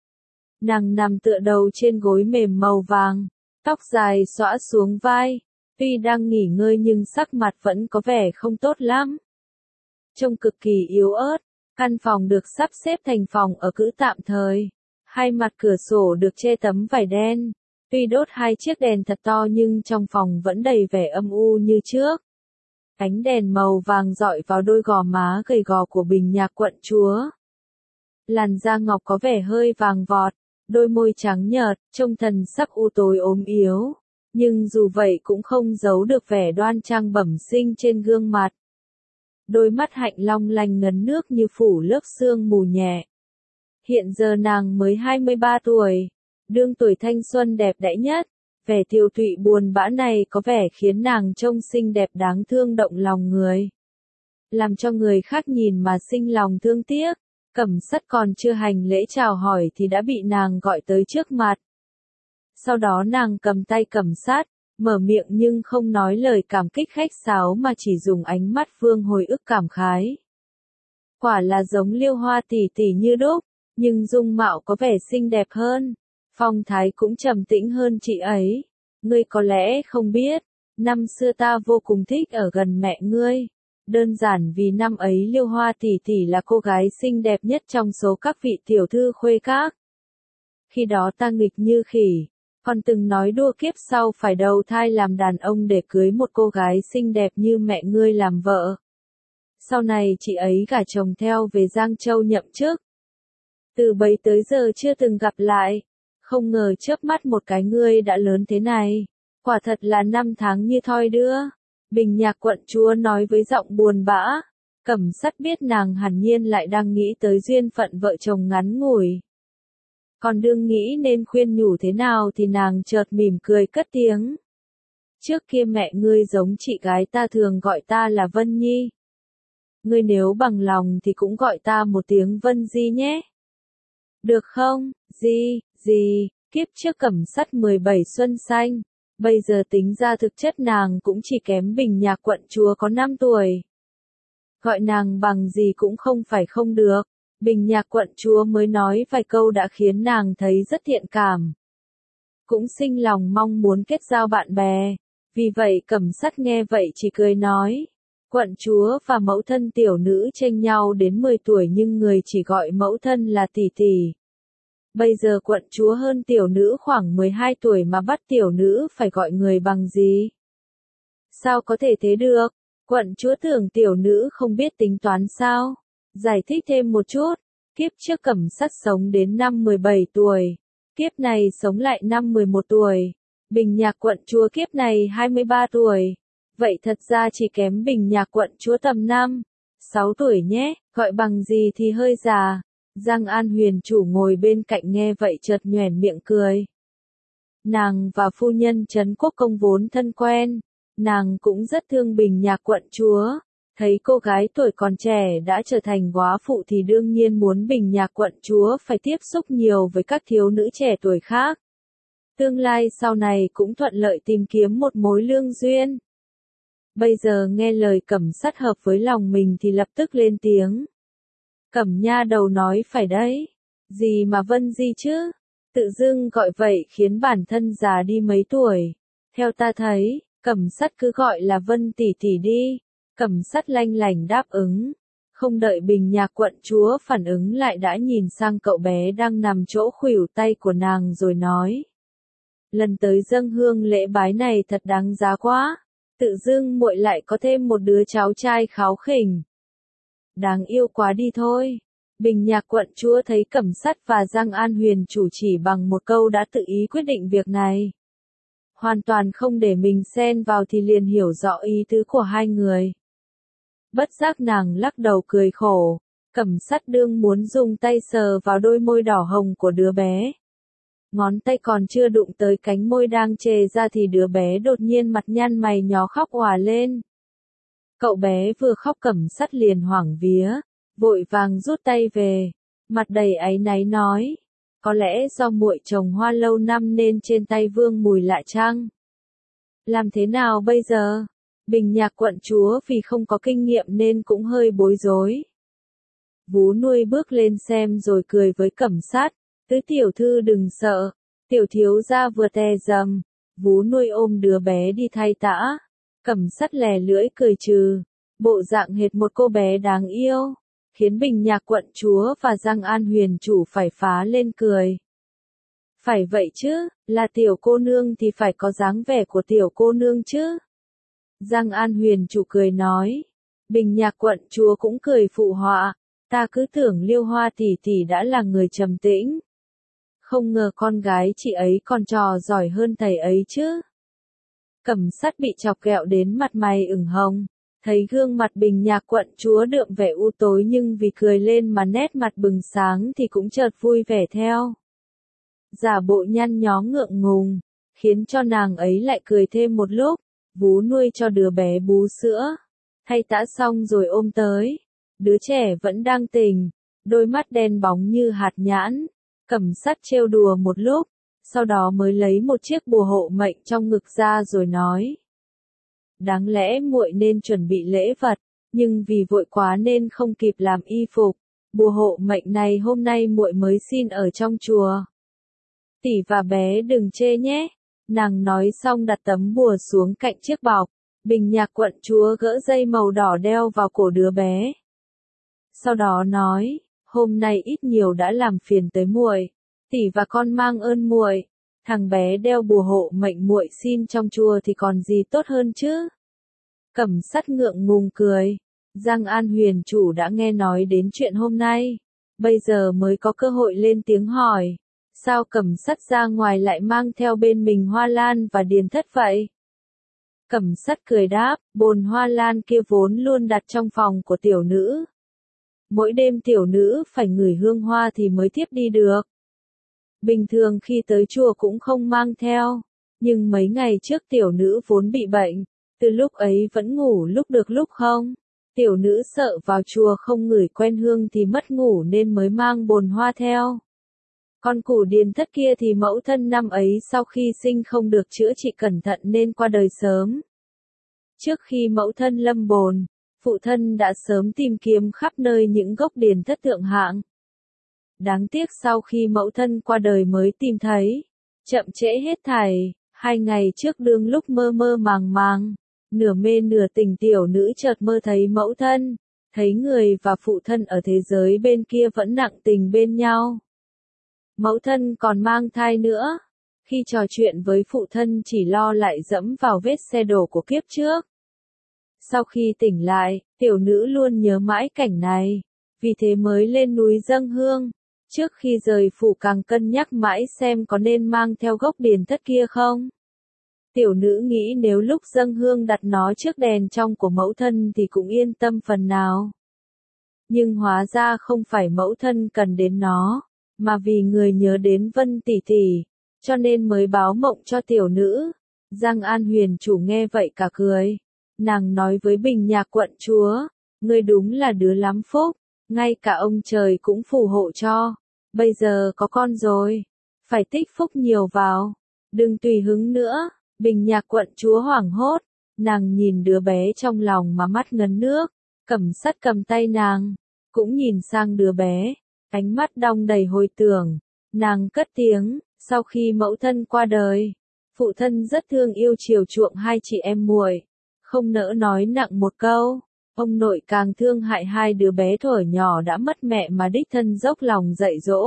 Nàng nằm tựa đầu trên gối mềm màu vàng, tóc dài xõa xuống vai, tuy đang nghỉ ngơi nhưng sắc mặt vẫn có vẻ không tốt lắm. Trông cực kỳ yếu ớt, căn phòng được sắp xếp thành phòng ở cữ tạm thời. Hai mặt cửa sổ được che tấm vải đen, tuy đốt hai chiếc đèn thật to nhưng trong phòng vẫn đầy vẻ âm u như trước. Ánh đèn màu vàng rọi vào đôi gò má gầy gò của Bình Nhạc quận chúa. Làn da ngọc có vẻ hơi vàng vọt, đôi môi trắng nhợt, trông thần sắc u tối ốm yếu, nhưng dù vậy cũng không giấu được vẻ đoan trang bẩm sinh trên gương mặt. Đôi mắt hạnh long lanh ngấn nước như phủ lớp sương mù nhẹ. Hiện giờ nàng mới 23 tuổi, đương tuổi thanh xuân đẹp đẽ nhất, vẻ tiều tụy buồn bã này có vẻ khiến nàng trông xinh đẹp đáng thương động lòng người. Làm cho người khác nhìn mà sinh lòng thương tiếc, Cẩm Sắt còn chưa hành lễ chào hỏi thì đã bị nàng gọi tới trước mặt. Sau đó nàng cầm tay Cẩm Sắt, mở miệng nhưng không nói lời cảm kích khách sáo mà chỉ dùng ánh mắt vương hồi ức cảm khái. Quả là giống Liêu Hoa tỷ tỷ như đúc, nhưng dung mạo có vẻ xinh đẹp hơn, phong thái cũng trầm tĩnh hơn chị ấy. Ngươi có lẽ không biết, năm xưa ta vô cùng thích ở gần mẹ ngươi. Đơn giản vì năm ấy Liêu Hoa tỷ tỷ là cô gái xinh đẹp nhất trong số các vị tiểu thư khuê các. Khi đó ta nghịch như khỉ, còn từng nói đua kiếp sau phải đầu thai làm đàn ông để cưới một cô gái xinh đẹp như mẹ ngươi làm vợ. Sau này chị ấy gả chồng theo về Giang Châu nhậm chức. Từ bấy tới giờ chưa từng gặp lại, không ngờ chớp mắt một cái ngươi đã lớn thế này, quả thật là năm tháng như thoi đưa. Bình Nhạc quận chúa nói với giọng buồn bã, Cẩm Sắt biết nàng hẳn nhiên lại đang nghĩ tới duyên phận vợ chồng ngắn ngủi. Còn đương nghĩ nên khuyên nhủ thế nào thì nàng chợt mỉm cười cất tiếng. Trước kia mẹ ngươi giống chị gái ta thường gọi ta là Vân Nhi. Ngươi nếu bằng lòng thì cũng gọi ta một tiếng Vân Di nhé. Được không, Di, kiếp trước Cẩm Sắt 17 xuân xanh, bây giờ tính ra thực chất nàng cũng chỉ kém Bình Nhạc quận chúa có 5 tuổi. Gọi nàng bằng gì cũng không phải không được, Bình Nhạc quận chúa mới nói vài câu đã khiến nàng thấy rất thiện cảm. Cũng sinh lòng mong muốn kết giao bạn bè, vì vậy Cẩm Sắt nghe vậy chỉ cười nói. Quận chúa và mẫu thân tiểu nữ chênh nhau đến 10 tuổi nhưng người chỉ gọi mẫu thân là tỷ tỷ. Bây giờ quận chúa hơn tiểu nữ khoảng 12 tuổi mà bắt tiểu nữ phải gọi người bằng gì? Sao có thể thế được? Quận chúa tưởng tiểu nữ không biết tính toán sao? Giải thích thêm một chút, kiếp trước Cẩm Sắt sống đến năm 17 tuổi, kiếp này sống lại năm 11 tuổi, Bình Nhạc quận chúa kiếp này 23 tuổi. Vậy thật ra chỉ kém Bình Nhạc quận chúa tầm 6 tuổi nhé, gọi bằng gì thì hơi già. Giang An Huyền chủ ngồi bên cạnh nghe vậy chợt nhoẻn miệng cười. Nàng và phu nhân Trấn Quốc Công vốn thân quen, nàng cũng rất thương Bình Nhạc quận chúa, thấy cô gái tuổi còn trẻ đã trở thành góa phụ thì đương nhiên muốn Bình Nhạc quận chúa phải tiếp xúc nhiều với các thiếu nữ trẻ tuổi khác. Tương lai sau này cũng thuận lợi tìm kiếm một mối lương duyên. Bây giờ nghe lời Cẩm Sắt hợp với lòng mình thì lập tức lên tiếng. Cẩm nha đầu nói phải đấy, gì mà Vân Di chứ, tự dưng gọi vậy khiến bản thân già đi mấy tuổi. Theo ta thấy, Cẩm Sắt cứ gọi là Vân tỷ tỷ đi. Cẩm Sắt lanh lảnh đáp ứng, không đợi Bình Nhạc quận chúa phản ứng lại đã nhìn sang cậu bé đang nằm chỗ khuỷu tay của nàng rồi nói. Lần tới dâng hương lễ bái này thật đáng giá quá. Tự dưng muội lại có thêm một đứa cháu trai kháu khỉnh. Đáng yêu quá đi thôi. Bình Nhạc quận chúa thấy Cẩm Sắt và Giang An Huyền chủ chỉ bằng một câu đã tự ý quyết định việc này. Hoàn toàn không để mình xen vào thì liền hiểu rõ ý tứ của hai người. Bất giác nàng lắc đầu cười khổ, Cẩm Sắt đương muốn dùng tay sờ vào đôi môi đỏ hồng của đứa bé. Ngón tay còn chưa đụng tới cánh môi đang trề ra thì đứa bé đột nhiên mặt nhăn mày nhó khóc òa lên. Cậu bé vừa khóc Cẩm Sắt liền hoảng vía, vội vàng rút tay về, mặt đầy áy náy nói, có lẽ do muội trồng hoa lâu năm nên trên tay vương mùi lạ chăng? Làm thế nào bây giờ? Bình Nhạc quận chúa vì không có kinh nghiệm nên cũng hơi bối rối. Vú nuôi bước lên xem rồi cười với Cẩm Sát, tứ tiểu thư đừng sợ, tiểu thiếu gia vừa tè dầm. Vú nuôi ôm đứa bé đi thay tã. Cẩm Sát lè lưỡi cười trừ, bộ dạng hệt một cô bé đáng yêu, khiến Bình Nhạc quận chúa và Giang An huyền chủ phải phá lên cười. Phải vậy chứ, là tiểu cô nương thì phải có dáng vẻ của tiểu cô nương chứ. Giang An huyền chủ cười nói. Bình Nhạc quận chúa cũng cười phụ họa, ta cứ tưởng Liêu Hoa tỷ tỷ đã là người trầm tĩnh. Không ngờ con gái chị ấy còn trò giỏi hơn thầy ấy chứ. Cẩm Sát bị chọc ghẹo đến mặt mày ửng hồng, thấy gương mặt Bình Nhạc quận chúa đượm vẻ u tối nhưng vì cười lên mà nét mặt bừng sáng thì cũng chợt vui vẻ theo. Giả bộ nhăn nhó ngượng ngùng, khiến cho nàng ấy lại cười thêm một lúc. Vú nuôi cho đứa bé bú sữa, thay tã xong rồi ôm tới. Đứa trẻ vẫn đang tỉnh, đôi mắt đen bóng như hạt nhãn. Cẩm Sát trêu đùa một lúc, sau đó mới lấy một chiếc bùa hộ mệnh trong ngực ra rồi nói. Đáng lẽ muội nên chuẩn bị lễ vật, nhưng vì vội quá nên không kịp làm y phục. Bùa hộ mệnh này hôm nay muội mới xin ở trong chùa. Tỷ và bé đừng chê nhé. Nàng nói xong đặt tấm bùa xuống cạnh chiếc bọc. Bình Nhạc quận chúa gỡ dây màu đỏ đeo vào cổ đứa bé. Sau đó nói, hôm nay ít nhiều đã làm phiền tới muội, tỷ và con mang ơn muội. Thằng bé đeo bùa hộ mệnh muội xin trong chùa thì còn gì tốt hơn chứ? Cẩm Sát ngượng ngùng cười. Giang An huyền chủ đã nghe nói đến chuyện hôm nay, bây giờ mới có cơ hội lên tiếng hỏi. Sao Cẩm Sát ra ngoài lại mang theo bên mình hoa lan và điền thất vậy? Cẩm Sát cười đáp, bồn hoa lan kia vốn luôn đặt trong phòng của tiểu nữ. Mỗi đêm tiểu nữ phải ngửi hương hoa thì mới thiếp đi được. Bình thường khi tới chùa cũng không mang theo, nhưng mấy ngày trước tiểu nữ vốn bị bệnh, từ lúc ấy vẫn ngủ lúc được lúc không. Tiểu nữ sợ vào chùa không ngửi quen hương thì mất ngủ nên mới mang bồn hoa theo. Con củ điền thất kia thì mẫu thân năm ấy sau khi sinh không được chữa trị cẩn thận nên qua đời sớm. Trước khi mẫu thân lâm bồn, phụ thân đã sớm tìm kiếm khắp nơi những gốc điền thất thượng hạng. Đáng tiếc sau khi mẫu thân qua đời mới tìm thấy, chậm trễ hết thảy. 2 ngày trước đương lúc mơ mơ màng màng, nửa mê nửa tỉnh tiểu nữ chợt mơ thấy mẫu thân, thấy người và phụ thân ở thế giới bên kia vẫn nặng tình bên nhau. Mẫu thân còn mang thai nữa. Khi trò chuyện với phụ thân chỉ lo lại dẫm vào vết xe đổ của kiếp trước. Sau khi tỉnh lại, tiểu nữ luôn nhớ mãi cảnh này, vì thế mới lên núi dâng hương. Trước khi rời phủ càng cân nhắc mãi xem có nên mang theo gốc điền thất kia không. Tiểu nữ nghĩ nếu lúc dâng hương đặt nó trước đèn trong của mẫu thân thì cũng yên tâm phần nào. Nhưng hóa ra không phải mẫu thân cần đến nó, mà vì người nhớ đến Vân tỷ tỷ, cho nên mới báo mộng cho tiểu nữ. Giang An huyền chủ nghe vậy cả cười. Nàng nói với Bình Nhạc quận chúa, ngươi đúng là đứa lắm phúc, ngay cả ông trời cũng phù hộ cho. Bây giờ có con rồi, phải tích phúc nhiều vào, đừng tùy hứng nữa. Bình Nhạc quận chúa hoảng hốt, nàng nhìn đứa bé trong lòng mà mắt ngấn nước. Cẩm Sát cầm tay nàng, cũng nhìn sang đứa bé, ánh mắt đong đầy hồi tưởng. Nàng cất tiếng, sau khi mẫu thân qua đời, phụ thân rất thương yêu chiều chuộng hai chị em muội, không nỡ nói nặng một câu. Ông nội càng thương hại hai đứa bé thuở nhỏ đã mất mẹ mà đích thân dốc lòng dạy dỗ.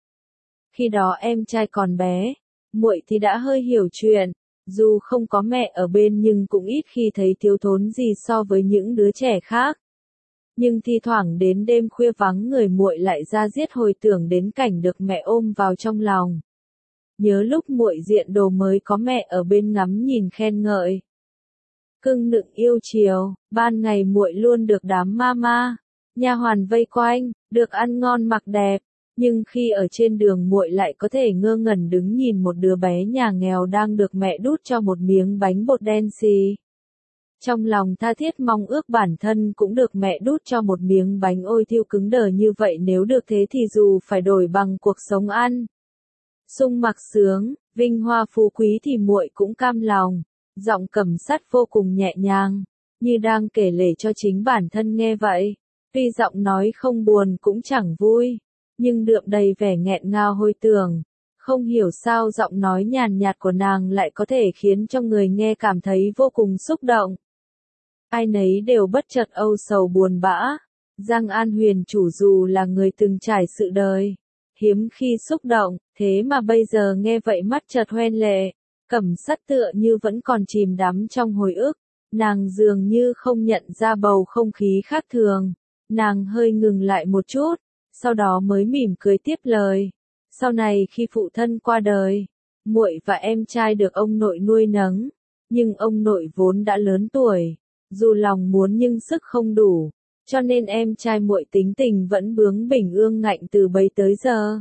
Khi đó em trai còn bé, muội thì đã hơi hiểu chuyện, dù không có mẹ ở bên nhưng cũng ít khi thấy thiếu thốn gì so với những đứa trẻ khác. Nhưng thi thoảng đến đêm khuya vắng người muội lại ra diết hồi tưởng đến cảnh được mẹ ôm vào trong lòng. Nhớ lúc muội diện đồ mới có mẹ ở bên ngắm nhìn khen ngợi. Cưng nựng yêu chiều, ban ngày muội luôn được đám mama, nha hoàn vây quanh, được ăn ngon mặc đẹp, nhưng khi ở trên đường muội lại có thể ngơ ngẩn đứng nhìn một đứa bé nhà nghèo đang được mẹ đút cho một miếng bánh bột đen xì. Trong lòng tha thiết mong ước bản thân cũng được mẹ đút cho một miếng bánh ôi thiêu cứng đờ như vậy, nếu được thế thì dù phải đổi bằng cuộc sống ăn sung mặc sướng, vinh hoa phú quý thì muội cũng cam lòng. Giọng Cẩm Sát vô cùng nhẹ nhàng, như đang kể lể cho chính bản thân nghe vậy. Tuy giọng nói không buồn cũng chẳng vui, nhưng đượm đầy vẻ nghẹn ngào hồi tưởng. Không hiểu sao giọng nói nhàn nhạt của nàng lại có thể khiến cho người nghe cảm thấy vô cùng xúc động. Ai nấy đều bất chợt âu sầu buồn bã. Giang An Huyền chủ dù là người từng trải sự đời, hiếm khi xúc động, thế mà bây giờ nghe vậy mắt chợt hoen lệ. Cẩm Sát tựa như vẫn còn chìm đắm trong hồi ức, nàng dường như không nhận ra bầu không khí khác thường. Nàng hơi ngừng lại một chút, sau đó mới mỉm cười tiếp lời. Sau này khi phụ thân qua đời, muội và em trai được ông nội nuôi nấng, nhưng ông nội vốn đã lớn tuổi, dù lòng muốn nhưng sức không đủ, cho nên em trai muội tính tình vẫn bướng bỉnh ương ngạnh từ bấy tới giờ.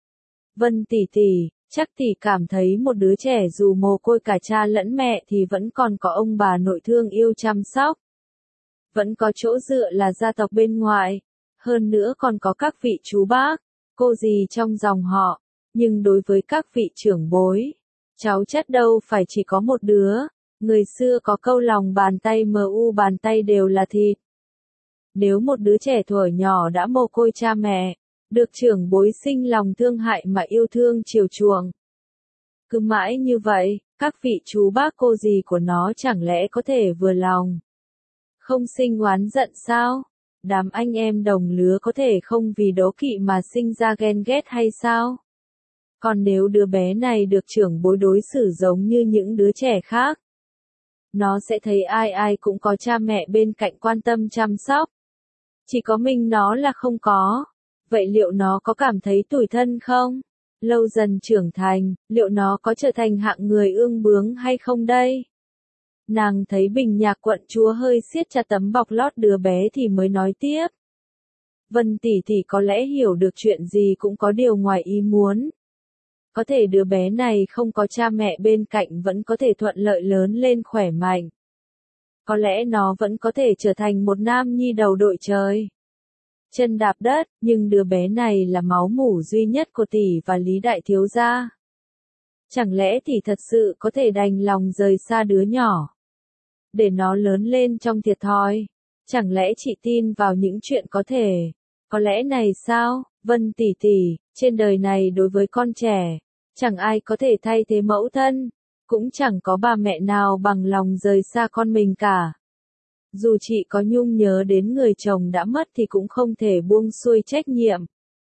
Vân tỷ tỷ, chắc tỷ cảm thấy một đứa trẻ dù mồ côi cả cha lẫn mẹ thì vẫn còn có ông bà nội thương yêu chăm sóc. Vẫn có chỗ dựa là gia tộc bên ngoài, hơn nữa còn có các vị chú bác, cô dì trong dòng họ, nhưng đối với các vị trưởng bối, cháu chắc đâu phải chỉ có một đứa, người xưa có câu lòng bàn tay bàn tay đều là thịt. Nếu một đứa trẻ thuở nhỏ đã mồ côi cha mẹ, được trưởng bối sinh lòng thương hại mà yêu thương chiều chuộng, cứ mãi như vậy, các vị chú bác cô dì của nó chẳng lẽ có thể vừa lòng, không sinh oán giận sao? Đám anh em đồng lứa có thể không vì đố kỵ mà sinh ra ghen ghét hay sao? Còn nếu đứa bé này được trưởng bối đối xử giống như những đứa trẻ khác, nó sẽ thấy ai ai cũng có cha mẹ bên cạnh quan tâm chăm sóc. Chỉ có mình nó là không có. Vậy liệu nó có cảm thấy tủi thân không? Lâu dần trưởng thành, liệu nó có trở thành hạng người ương bướng hay không đây? Nàng thấy Bình Nhạc quận chúa hơi siết chặt tấm bọc lót đứa bé thì mới nói tiếp. Vân tỷ tỷ có lẽ hiểu được chuyện gì cũng có điều ngoài ý muốn. Có thể đứa bé này không có cha mẹ bên cạnh vẫn có thể thuận lợi lớn lên khỏe mạnh. Có lẽ nó vẫn có thể trở thành một nam nhi đầu đội trời, chân đạp đất, nhưng đứa bé này là máu mủ duy nhất của tỷ và Lý đại thiếu gia. Chẳng lẽ tỷ thật sự có thể đành lòng rời xa đứa nhỏ, để nó lớn lên trong thiệt thòi? Chẳng lẽ chị tin vào những chuyện có lẽ này sao? Vân tỷ tỷ, trên đời này đối với con trẻ, chẳng ai có thể thay thế mẫu thân, cũng chẳng có bà mẹ nào bằng lòng rời xa con mình cả. Dù chị có nhung nhớ đến người chồng đã mất thì cũng không thể buông xuôi trách nhiệm.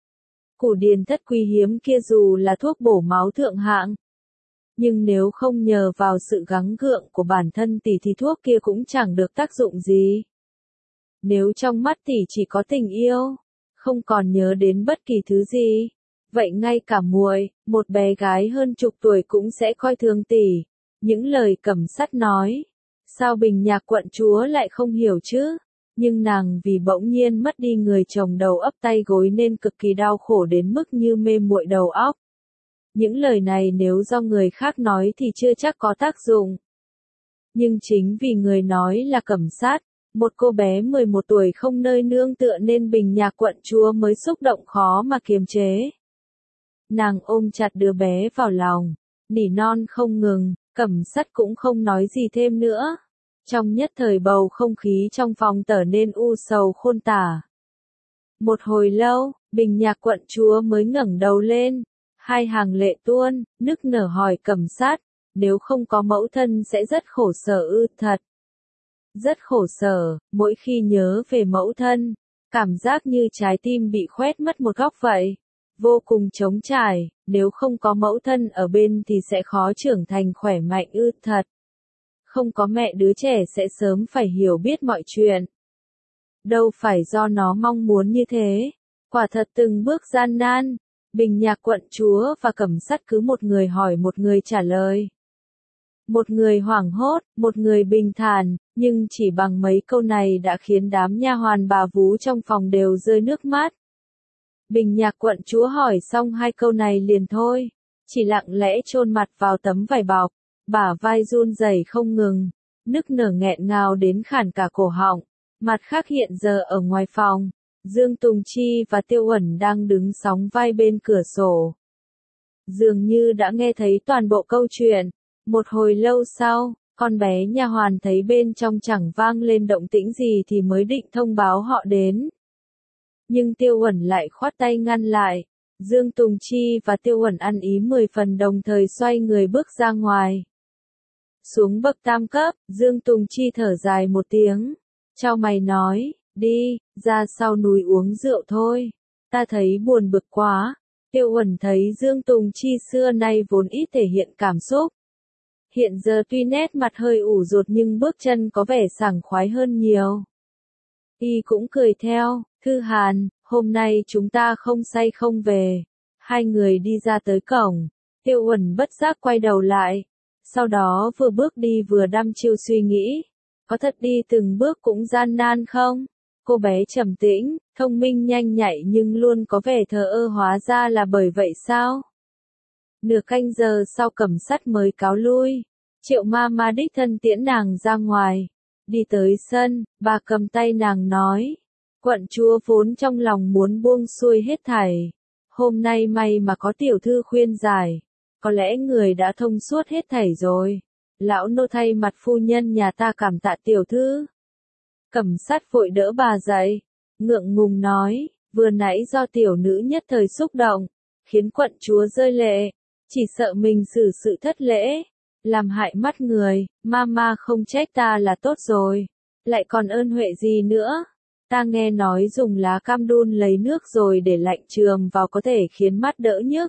Củ điền thất quý hiếm kia dù là thuốc bổ máu thượng hạng, nhưng nếu không nhờ vào sự gắng gượng của bản thân tỷ thì thuốc kia cũng chẳng được tác dụng gì. Nếu trong mắt tỷ chỉ có tình yêu, không còn nhớ đến bất kỳ thứ gì, vậy ngay cả muội, một bé gái hơn chục tuổi cũng sẽ coi thường tỷ. Những lời Cẩm Sát nói, sao Bình Nhạc quận chúa lại không hiểu chứ? Nhưng nàng vì bỗng nhiên mất đi người chồng đầu ấp tay gối nên cực kỳ đau khổ đến mức như mê muội đầu óc. Những lời này nếu do người khác nói thì chưa chắc có tác dụng. Nhưng chính vì người nói là Cẩm Sát, một cô bé 11 tuổi không nơi nương tựa nên Bình Nhạc quận chúa mới xúc động khó mà kiềm chế. Nàng ôm chặt đứa bé vào lòng, nỉ non không ngừng, Cẩm Sát cũng không nói gì thêm nữa. Trong nhất thời bầu không khí trong phòng trở nên u sầu khôn tả. Một hồi lâu, Bình Nhạc quận chúa mới ngẩng đầu lên, hai hàng lệ tuôn, nức nở hỏi Cẩm Sát, nếu không có mẫu thân sẽ rất khổ sở ư? Thật. Rất khổ sở, mỗi khi nhớ về mẫu thân, cảm giác như trái tim bị khoét mất một góc vậy. Vô cùng trống trải, nếu không có mẫu thân ở bên thì sẽ khó trưởng thành khỏe mạnh ư? Thật. Không có mẹ đứa trẻ sẽ sớm phải hiểu biết mọi chuyện. Đâu phải do nó mong muốn như thế. Quả thật từng bước gian nan. Bình Nhạc quận chúa và Cẩm Sát cứ một người hỏi một người trả lời. Một người hoảng hốt, một người bình thản, nhưng chỉ bằng mấy câu này đã khiến đám nha hoàn bà vú trong phòng đều rơi nước mắt. Bình Nhạc quận chúa hỏi xong hai câu này liền thôi, chỉ lặng lẽ chôn mặt vào tấm vải bọc, bả vai run rẩy không ngừng, nức nở nghẹn ngào đến khản cả cổ họng. Mặt khác hiện giờ ở ngoài phòng, Dương Tùng Chi và Tiêu Uẩn đang đứng sóng vai bên cửa sổ. Dường như đã nghe thấy toàn bộ câu chuyện. Một hồi lâu sau, Con bé nha hoàn thấy bên trong chẳng vang lên động tĩnh gì thì mới định thông báo họ đến. Nhưng Tiêu Uẩn lại khoát tay ngăn lại. Dương Tùng Chi và Tiêu Uẩn ăn ý 10 phần đồng thời xoay người bước ra ngoài. Xuống bậc tam cấp, Dương Tùng Chi thở dài một tiếng. Chau mày nói, đi, ra sau núi uống rượu thôi. Ta thấy buồn bực quá. Tiêu Uẩn thấy Dương Tùng Chi xưa nay vốn ít thể hiện cảm xúc. Hiện giờ tuy nét mặt hơi ủ rột nhưng bước chân có vẻ sảng khoái hơn nhiều. Y cũng cười theo, Thư Hàn, hôm nay chúng ta không say không về. Hai người đi ra tới cổng, Tiêu Uẩn bất giác quay đầu lại. Sau đó vừa bước đi vừa đăm chiêu suy nghĩ. Có thật đi từng bước cũng gian nan không? Cô bé trầm tĩnh, thông minh nhanh nhạy nhưng luôn có vẻ thờ ơ, hóa ra là bởi vậy sao? Nửa canh giờ sau Cẩm Sắt mới cáo lui. Triệu ma đích thân tiễn nàng ra ngoài. Đi tới sân, bà cầm tay nàng nói. Quận chúa vốn trong lòng muốn buông xuôi hết thảy. Hôm nay may mà có tiểu thư khuyên giải. Có lẽ người đã thông suốt hết thảy rồi. Lão nô thay mặt phu nhân nhà ta cảm tạ tiểu thư. Cẩm Sắt vội đỡ bà dậy. Ngượng ngùng nói, vừa nãy do tiểu nữ nhất thời xúc động. Khiến quận chúa rơi lệ. Chỉ sợ mình xử sự thất lễ. Làm hại mắt người, mama không trách ta là tốt rồi. Lại còn ơn huệ gì nữa? Ta nghe nói dùng lá cam đun lấy nước rồi để lạnh chườm vào có thể khiến mắt đỡ nhức.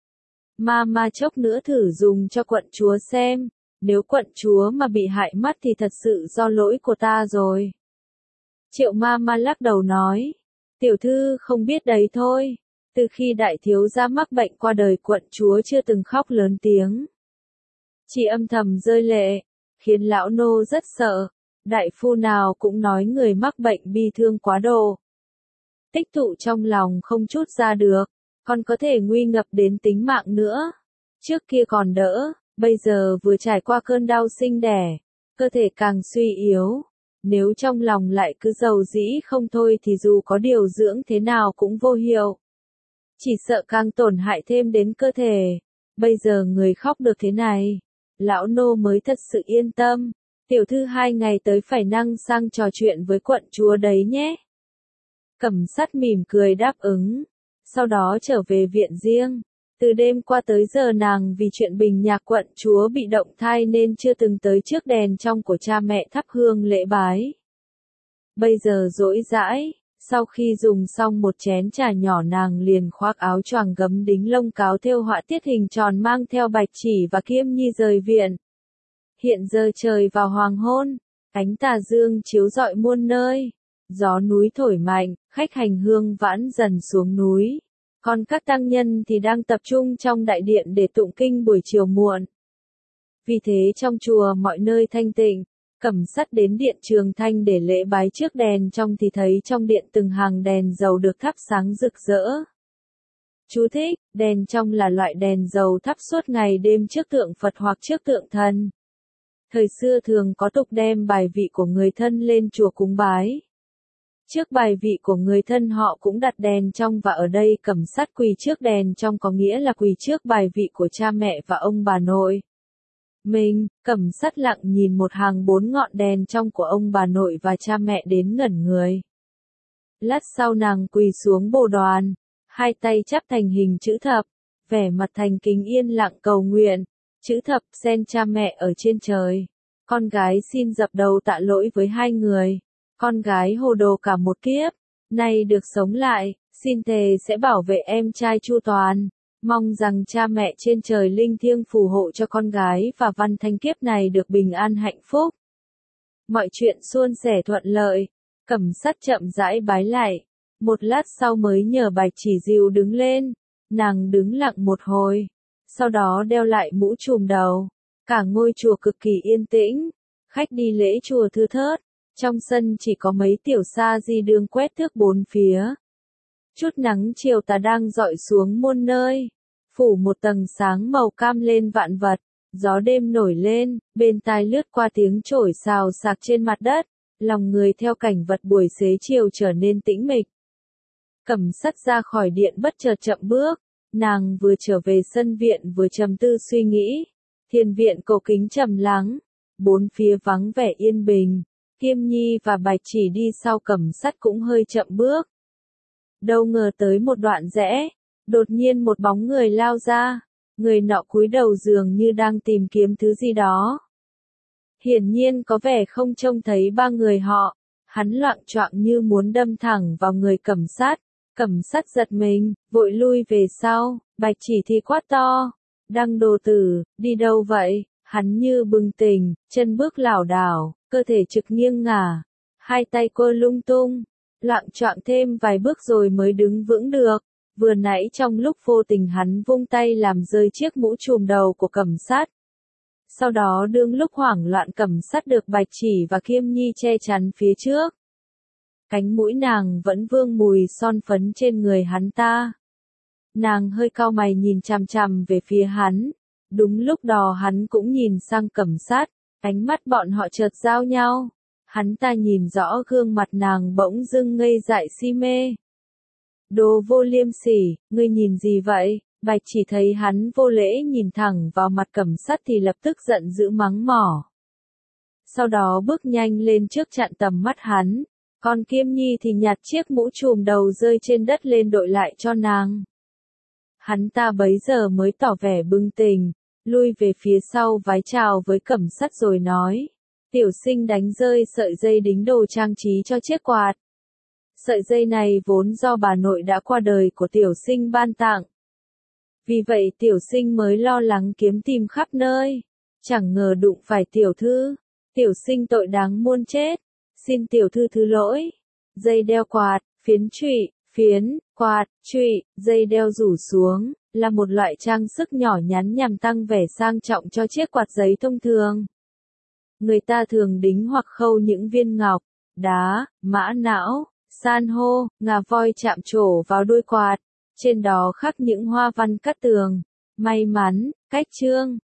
Mama chốc nữa thử dùng cho quận chúa xem. Nếu quận chúa mà bị hại mắt thì thật sự do lỗi của ta rồi. Triệu mama lắc đầu nói. Tiểu thư không biết đấy thôi. Từ khi đại thiếu gia mắc bệnh qua đời quận chúa chưa từng khóc lớn tiếng. Chỉ âm thầm rơi lệ, khiến lão nô rất sợ. Đại phu nào cũng nói người mắc bệnh bi thương quá độ. Tích tụ trong lòng không trút ra được, còn có thể nguy ngập đến tính mạng nữa. Trước kia còn đỡ, bây giờ vừa trải qua cơn đau sinh đẻ, cơ thể càng suy yếu. Nếu trong lòng lại cứ dầu dĩ không thôi thì dù có điều dưỡng thế nào cũng vô hiệu. Chỉ sợ càng tổn hại thêm đến cơ thể. Bây giờ người khóc được thế này. Lão nô mới thật sự yên tâm. Tiểu thư 2 ngày tới phải năng sang trò chuyện với quận chúa đấy nhé. Cẩm Sắt mỉm cười đáp ứng. Sau đó trở về viện riêng. Từ đêm qua tới giờ nàng vì chuyện Bình Nhạc quận chúa bị động thai nên chưa từng tới trước đèn trong của cha mẹ thắp hương lễ bái. Bây giờ rỗi rãi, sau khi dùng xong một chén trà nhỏ nàng liền khoác áo choàng gấm đính lông cáo thêu họa tiết hình tròn mang theo bạch chỉ và kiêm nhi rời viện. Hiện giờ trời vào hoàng hôn, ánh tà dương chiếu rọi muôn nơi, gió núi thổi mạnh, khách hành hương vãn dần xuống núi. Còn các tăng nhân thì đang tập trung trong đại điện để tụng kinh buổi chiều muộn. Vì thế trong chùa mọi nơi thanh tịnh. Cẩm Sắt đến điện Trường Thanh để lễ bái trước đèn trong thì thấy trong điện từng hàng đèn dầu được thắp sáng rực rỡ. Chú thích, đèn trong là loại đèn dầu thắp suốt ngày đêm trước tượng Phật hoặc trước tượng thần. Thời xưa thường có tục đem bài vị của người thân lên chùa cúng bái. Trước bài vị của người thân họ cũng đặt đèn trong và ở đây Cẩm Sắt quỳ trước đèn trong có nghĩa là quỳ trước bài vị của cha mẹ và ông bà nội. Cẩm Sắt lặng nhìn một hàng 4 ngọn đèn trong của ông bà nội và cha mẹ đến ngẩn người. Lát sau nàng quỳ xuống bồ đoàn, hai tay chắp thành hình chữ thập, vẻ mặt thành kính yên lặng cầu nguyện. Chữ thập xen cha mẹ ở trên trời. Con gái xin dập đầu tạ lỗi với hai người. Con gái hồ đồ cả một kiếp, nay được sống lại, xin thề sẽ bảo vệ em trai chu toàn. Mong rằng cha mẹ trên trời linh thiêng phù hộ cho con gái và Văn Thanh kiếp này được bình an hạnh phúc. Mọi chuyện suôn sẻ thuận lợi. Cẩm Sắt chậm rãi bái lại. Một lát sau mới nhờ bạch chỉ dìu đứng lên. Nàng đứng lặng một hồi. Sau đó đeo lại mũ trùm đầu. Cả ngôi chùa cực kỳ yên tĩnh. Khách đi lễ chùa thưa thớt. Trong sân chỉ có mấy tiểu sa di đương quét thước bốn phía. Chút nắng chiều tà đang rọi xuống muôn nơi. Phủ một tầng sáng màu cam lên vạn vật. Gió đêm nổi lên, bên tai lướt qua tiếng chổi xào xạc trên mặt đất. Lòng người theo cảnh vật buổi xế chiều trở nên tĩnh mịch. Cẩm Sắt ra khỏi điện bất chợt chậm bước. Nàng vừa trở về sân viện vừa trầm tư suy nghĩ. Thiền viện cổ kính trầm lắng. bốn phía vắng vẻ yên bình, Kiêm Nhi và Bạch Chỉ đi sau Cẩm Sắt cũng hơi chậm bước. Đâu ngờ tới một đoạn rẽ, đột nhiên một bóng người lao ra, người nọ cúi đầu dường như đang tìm kiếm thứ gì đó. Hiển nhiên có vẻ không trông thấy ba người họ, hắn loạng choạng như muốn đâm thẳng vào người Cẩm Sắt giật mình, vội lui về sau, Bạch Chỉ thì quát to, Đăng đồ tử, đi đâu vậy? Hắn như bừng tỉnh, chân bước lảo đảo, cơ thể trực nghiêng ngả, hai tay quơ lung tung, loạng choạng thêm vài bước rồi mới đứng vững được. Vừa nãy trong lúc vô tình hắn vung tay làm rơi chiếc mũ trùm đầu của Cẩm Sắt. Sau đó đương lúc hoảng loạn Cẩm Sắt được Bạch Chỉ và Kiêm Nhi che chắn phía trước. Cánh mũi nàng vẫn vương mùi son phấn trên người hắn ta. Nàng hơi cau mày nhìn chằm chằm về phía hắn. Đúng lúc đó hắn cũng nhìn sang Cẩm Sắt, ánh mắt bọn họ chợt giao nhau. Hắn ta nhìn rõ gương mặt nàng bỗng dưng ngây dại si mê. Đồ vô liêm sỉ, ngươi nhìn gì vậy? Bạch Chỉ thấy hắn vô lễ nhìn thẳng vào mặt Cẩm Sắt thì lập tức giận dữ mắng mỏ. Sau đó bước nhanh lên trước chặn tầm mắt hắn, còn Kiêm Nhi thì nhặt chiếc mũ trùm đầu rơi trên đất lên đội lại cho nàng. Hắn ta bấy giờ mới tỏ vẻ bừng tỉnh, lui về phía sau vái chào với Cẩm Sắt rồi nói, tiểu sinh đánh rơi sợi dây đính đồ trang trí cho chiếc quạt. Sợi dây này vốn do bà nội đã qua đời của tiểu sinh ban tặng. Vì vậy tiểu sinh mới lo lắng kiếm tìm khắp nơi, chẳng ngờ đụng phải tiểu thư, tiểu sinh tội đáng muôn chết, xin tiểu thư thứ lỗi. Dây đeo quạt, phiến, quạt, trụy, dây đeo rủ xuống, là một loại trang sức nhỏ nhắn nhằm tăng vẻ sang trọng cho chiếc quạt giấy thông thường. Người ta thường đính hoặc khâu những viên ngọc, đá, mã não, san hô, ngà voi chạm trổ vào đuôi quạt, trên đó khắc những hoa văn cắt tường, may mắn, cách chương,